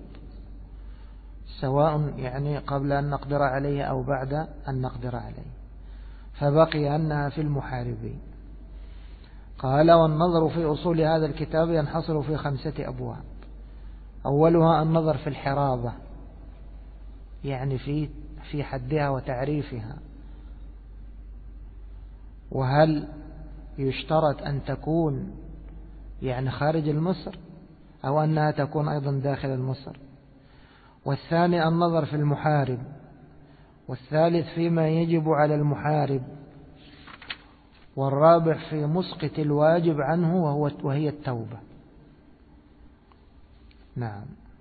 سواء يعني قبل أن نقدر عليه أو بعد أن نقدر عليه، فبقي أنها في المحاربين. قال والنظر في أصول هذا الكتاب ينحصر في 5 أبواب. أولها النظر في الحرابة، يعني في حدها وتعريفها، وهل يشترط أن تكون يعني خارج المصر أو أنها تكون أيضا داخل المصر. والثاني النظر في المحارب. والثالث فيما يجب على المحارب. والرابع في مسقط الواجب عنه وهي التوبة. نعم،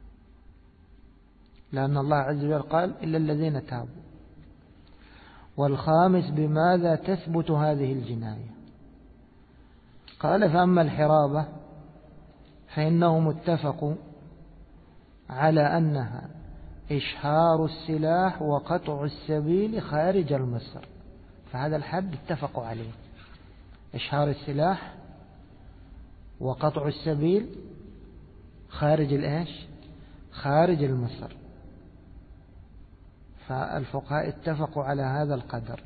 لأن الله عز وجل قال إلا الذين تابوا. والخامس بماذا تثبت هذه الجناية. قال فأما الحرابة فإنهم اتفقوا على أنها إشهار السلاح وقطع السبيل خارج المصر، فهذا الحد اتفقوا عليه، إشهار السلاح وقطع السبيل خارج المصر، فالفقهاء اتفقوا على هذا القدر.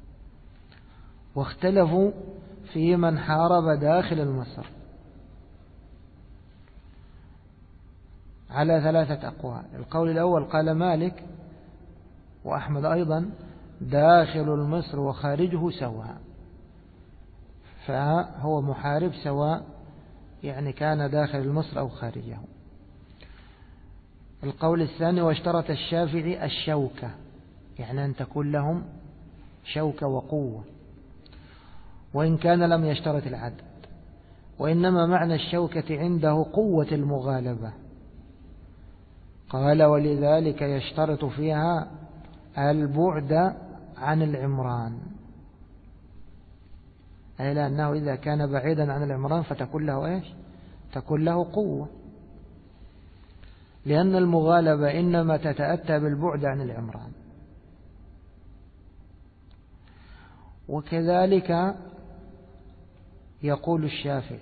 واختلفوا في من حارب داخل المصر على 3 أقوال. القول الأول قال مالك وأحمد أيضا داخل المصر وخارجه سواء، فهو محارب سواء يعني كان داخل المصر أو خارجه. القول الثاني واشترط الشافعي الشوكة، يعني أن تكون لهم شوكة وقوة، وإن كان لم يشترط العدد، وإنما معنى الشوكة عنده قوة المغالبة. قال ولذلك يشترط فيها البعد عن العمران، أي لأنه إذا كان بعيدا عن العمران فتكون له تكون له قوة، لأن المغالبة إنما تتأتى بالبعد عن العمران. وكذلك يقول الشافعي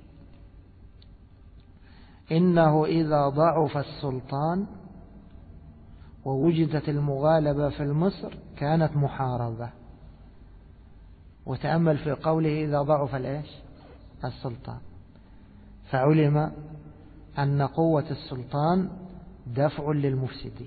إنه إذا ضعف السلطان ووجدت المغالبة في مصر كانت محاربة. وتأمل في قوله إذا ضعف السلطان، فعلم أن قوة السلطان دفع للمفسدين.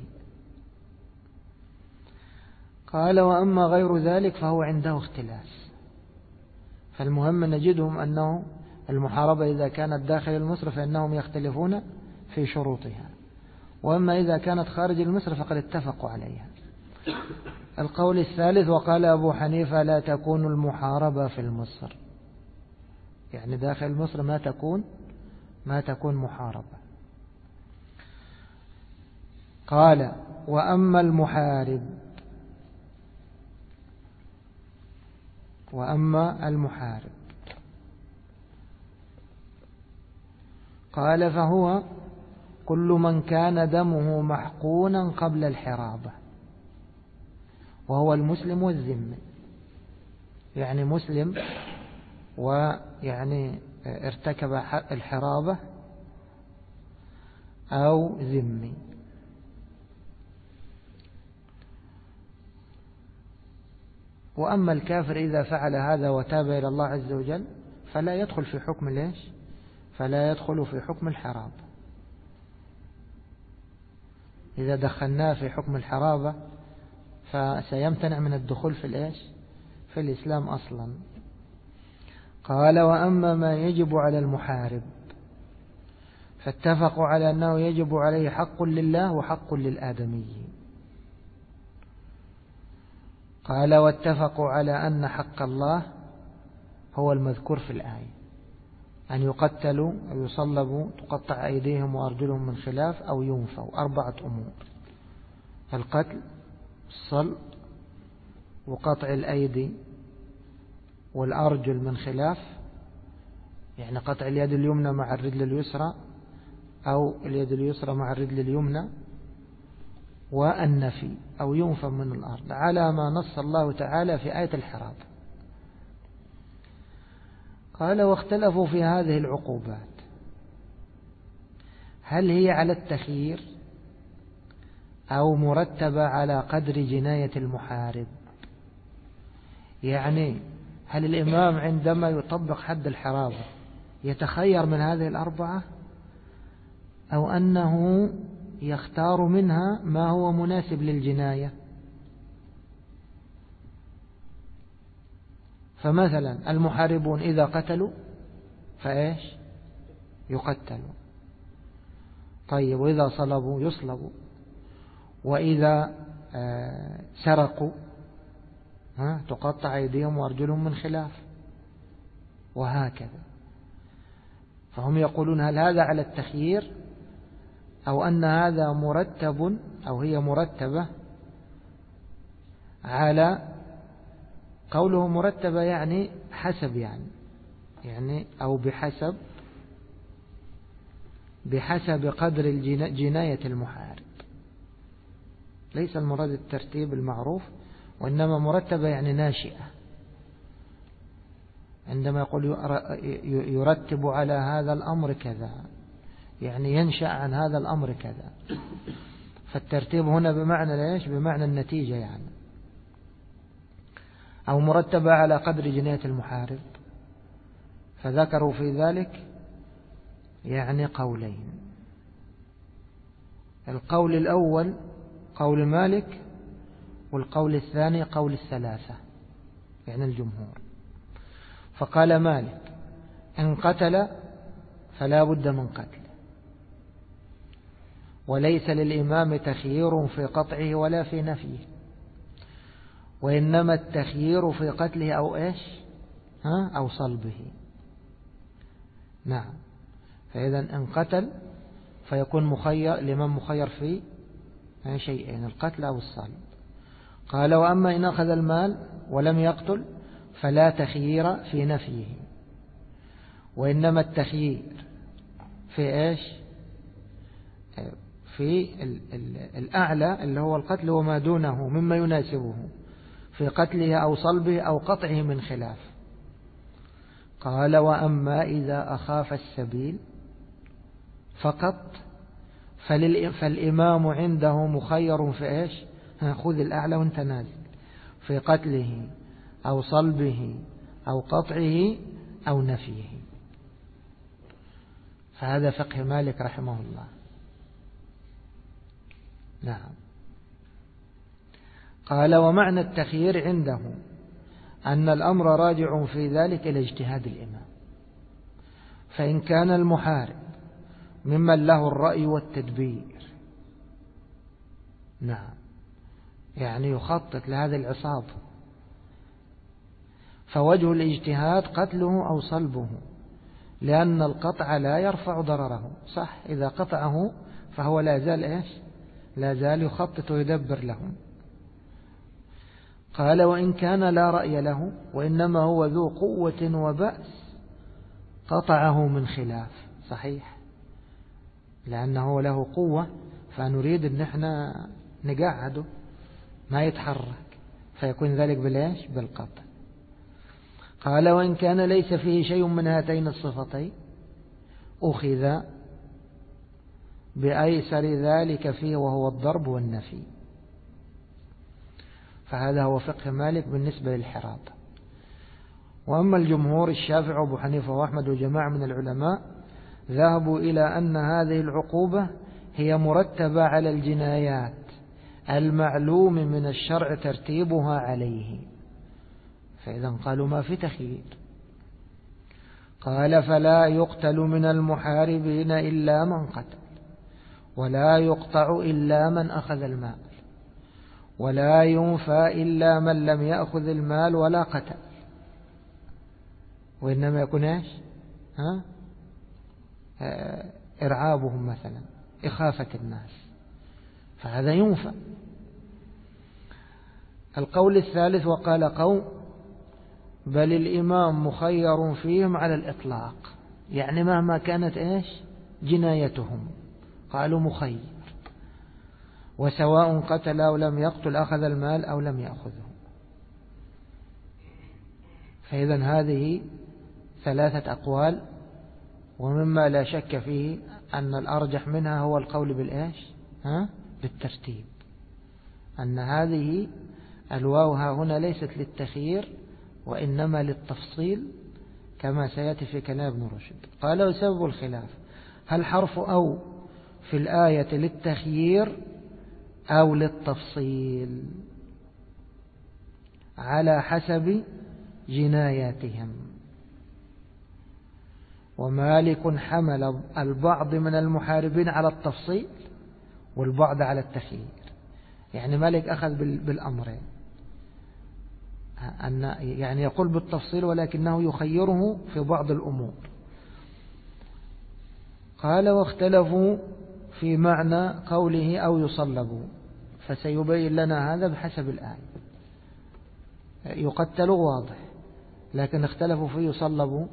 قال وأما غير ذلك فهو عنده اختلاف. فالمهم نجدهم أنه المحاربة إذا كانت داخل المصر فإنهم يختلفون في شروطها، وأما إذا كانت خارج المصر فقد اتفقوا عليها. القول الثالث وقال أبو حنيفة لا تكون المحاربة في المصر، يعني داخل مصر ما تكون محاربة. قال وأما المحارب قال فهو كل من كان دمه محقونا قبل الحرابة، وهو المسلم والذمي، يعني مسلم ويعني ارتكب الحرابة أو ذمي. وأما الكافر إذا فعل هذا وتاب إلى الله عز وجل فلا يدخل في حكم فلا يدخل في حكم الحرابة. إذا دخلناه في حكم الحرابة فسيمتنع من الدخول في الإسلام أصلا. قال وأما ما يجب على المحارب فاتفقوا على أنه يجب عليه حق لله وحق للآدميين. قال واتفقوا على أن حق الله هو المذكور في الآية، أن يقتلوا أو يصلبوا تقطع أيديهم وأرجلهم من خلاف أو ينفوا. 4 أمور: القتل، الصلب، وقطع الأيدي والأرجل من خلاف، يعني قطع اليد اليمنى مع الرجل اليسرى أو اليد اليسرى مع الرجل اليمنى، والنفي أو ينفى من الأرض على ما نص الله تعالى في آية الحراب. قال واختلفوا في هذه العقوبات هل هي على التخيير أو مرتبة على قدر جناية المحارب. يعني هل الإمام عندما يطبق حد الحرابة يتخير من هذه الأربعة أو أنه يختار منها ما هو مناسب للجناية. فمثلا المحاربون إذا قتلوا فإيش يقتلوا، طيب وإذا صلبوا يصلبوا، وإذا سرقوا تقطع أيديهم وأرجلهم من خلاف، وهكذا. فهم يقولون هل هذا على التخيير أو أن هذا مرتب أو هي مرتبة على قوله مرتبة يعني حسب يعني أو بحسب قدر جناية المحارب. ليس المراد الترتيب المعروف، وإنما مرتبة يعني ناشئة. عندما يقول يرتب على هذا الأمر كذا يعني ينشأ عن هذا الأمر كذا. فالترتيب هنا بمعنى ليش؟ بمعنى النتيجة يعني. أو مرتبة على قدر جناية المحارب. فذكروا في ذلك يعني قولين. القول الأول قول مالك، والقول الثاني قول الثلاثة يعني الجمهور. فقال مالك إن قتل فلا بد من قتل، وليس للإمام تخيير في قطعه ولا في نفيه، وإنما التخيير في قتله أو إيش أو صلبه. نعم. فإذا إن قتل فيكون مخير الإمام مخير في شيئين، القتل أو الصلب. قال وأما إن أخذ المال ولم يقتل فلا تخيير في نفيه، وإنما التخيير في إيش في الأعلى اللي هو القتل وما دونه مما يناسبه في قتله أو صلبه أو قطعه من خلاف. قال وأما إذا أخاف السبيل فقط فالإمام عنده مخير في إيش خذ الأعلى وانت نازل في قتله أو صلبه أو قطعه أو نفيه. فهذا فقه مالك رحمه الله. نعم. قال ومعنى التخيير عنده أن الأمر راجع في ذلك إلى اجتهاد الإمام، فإن كان المحارب ممن له الرأي والتدبير نعم يعني يخطط لهذه العصابة فوجه الاجتهاد قتله أو صلبه، لأن القطع لا يرفع ضرره. صح إذا قطعه فهو لا زال إيش لا زال يخطط ويدبر لهم. قال وإن كان لا رأي له وإنما هو ذو قوة وبأس قطعه من خلاف. صحيح لأنه له قوة فنريد أن احنا نقعده ما يتحرك فيكون ذلك بالإيش بالقطع. قال وإن كان ليس فيه شيء من هاتين الصفتين أخذ بأيسر ذلك فيه وهو الضرب والنفي. فهذا هو فقه مالك بالنسبة للحراب. وأما الجمهور الشافعي وأبو حنيفة وأحمد وجماعة من العلماء ذهبوا إلى أن هذه العقوبة هي مرتبة على الجنايات المعلوم من الشرع ترتيبها عليه، فإذا قالوا ما في تخيير. قال فلا يقتل من المحاربين إلا من قتل، ولا يقطع إلا من أخذ المال، ولا ينفى إلا من لم يأخذ المال ولا قتل، وإنما يكون إيش إرعابهم مثلا إخافة الناس، فهذا ينفى. القول الثالث وقال قوم بل الإمام مخير فيهم على الإطلاق، يعني مهما كانت إيش جنايتهم قالوا مخير. وسواء قتل أو لم يقتل أخذ المال أو لم يأخذه. فإذا هذه 3 أقوال، ومما لا شك فيه أن الأرجح منها هو القول بالإيش؟ بالترتيب، أن هذه الواو هنا ليست للتخيير وإنما للتفصيل كما سيأتي في كلام ابن رشد. قال وسبب الخلاف هل حرف أو في الآية للتخيير أو للتفصيل على حسب جناياتهم. ومالك حمل البعض من المحاربين على التفصيل والبعض على التخيير. يعني مالك أخذ بالأمرين، يعني يقول بالتفصيل ولكنه يخيره في بعض الأمور. قال واختلفوا في معنى قوله أو يصلبوا، فسيبين لنا هذا بحسب الآية. يقتلوا واضح، لكن اختلفوا في يصلبوا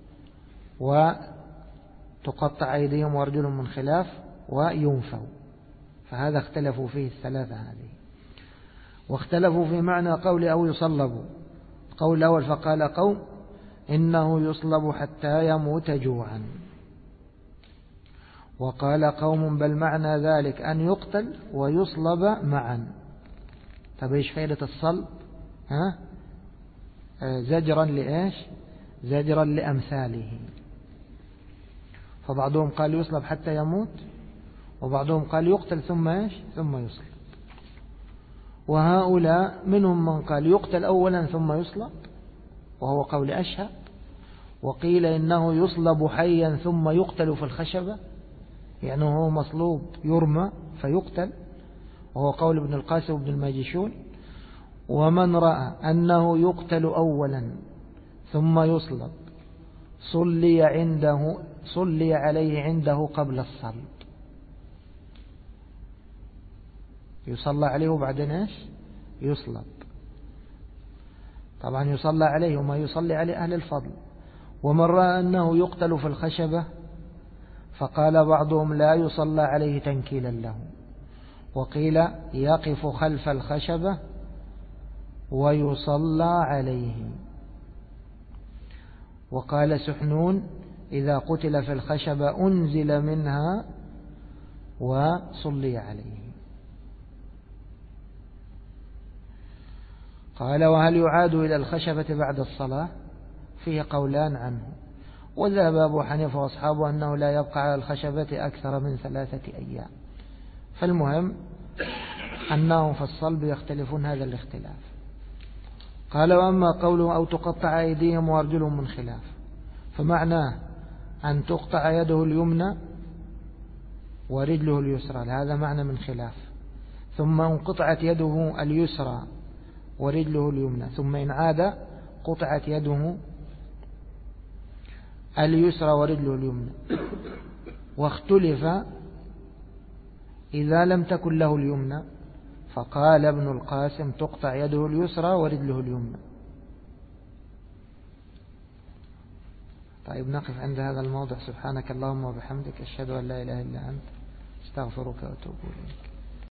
وتقطع أيديهم وأرجلهم من خلاف وينفوا، فهذا اختلفوا فيه الثلاثة هذه. واختلفوا في معنى قول أو يصلبوا. قول الأول فقال قوم إنه يصلب حتى يموت جوعا، وقال قوم بل معنى ذلك أن يقتل ويصلب معا. طب ايش فائدة الصلب؟ زجرا لإيش؟ زجرا لأمثاله. فبعضهم قال يصلب حتى يموت، وبعضهم قال يقتل ثم ايش؟ ثم يصلب. وهؤلاء منهم من قال يقتل أولا ثم يصلب، وهو قول أشهب. وقيل إنه يصلب حيا ثم يقتل في الخشبة، يعني هو مصلوب يرمى فيقتل، وهو قول ابن القاسم وابن الماجشون. ومن رأى أنه يقتل أولا ثم يصلب صلي عليه عنده قبل الصلب. يصلى عليه وبعدين ايش؟ يصلب. طبعا يصلى عليه وما يصلي عليه أهل الفضل. ومن رأى أنه يقتل في الخشبة فقال بعضهم لا يصلى عليه تنكيلا له، وقيل يقف خلف الخشبة ويصلى عليه. وقال سحنون إذا قتل في الخشبة أنزل منها وصلي عليه. قال وهل يعاد إلى الخشبة بعد الصلاة؟ فيه قولان عنه. وذهب أبو حنيفة وأصحابه أنه لا يبقى على الخشبة أكثر من 3 أيام. فالمهم أنهم في الصلب يختلفون هذا الاختلاف. قال وأما قوله أو تقطع أيديهم وأرجلهم من خلاف، فمعناه أن تقطع يده اليمنى ورجله اليسرى، هذا معنى من خلاف. ثم انقطعت يده اليسرى ورجله اليمنى، ثم إن عاد قطعت يده اليسرى ورجله اليمنى. واختلف إذا لم تكن له اليمنى، فقال ابن القاسم تقطع يده اليسرى ورجله اليمنى. طيب نقف عند هذا الموضع. سبحانك اللهم وبحمدك أشهد أن لا إله إلا أنت استغفرك وأتوب إليك.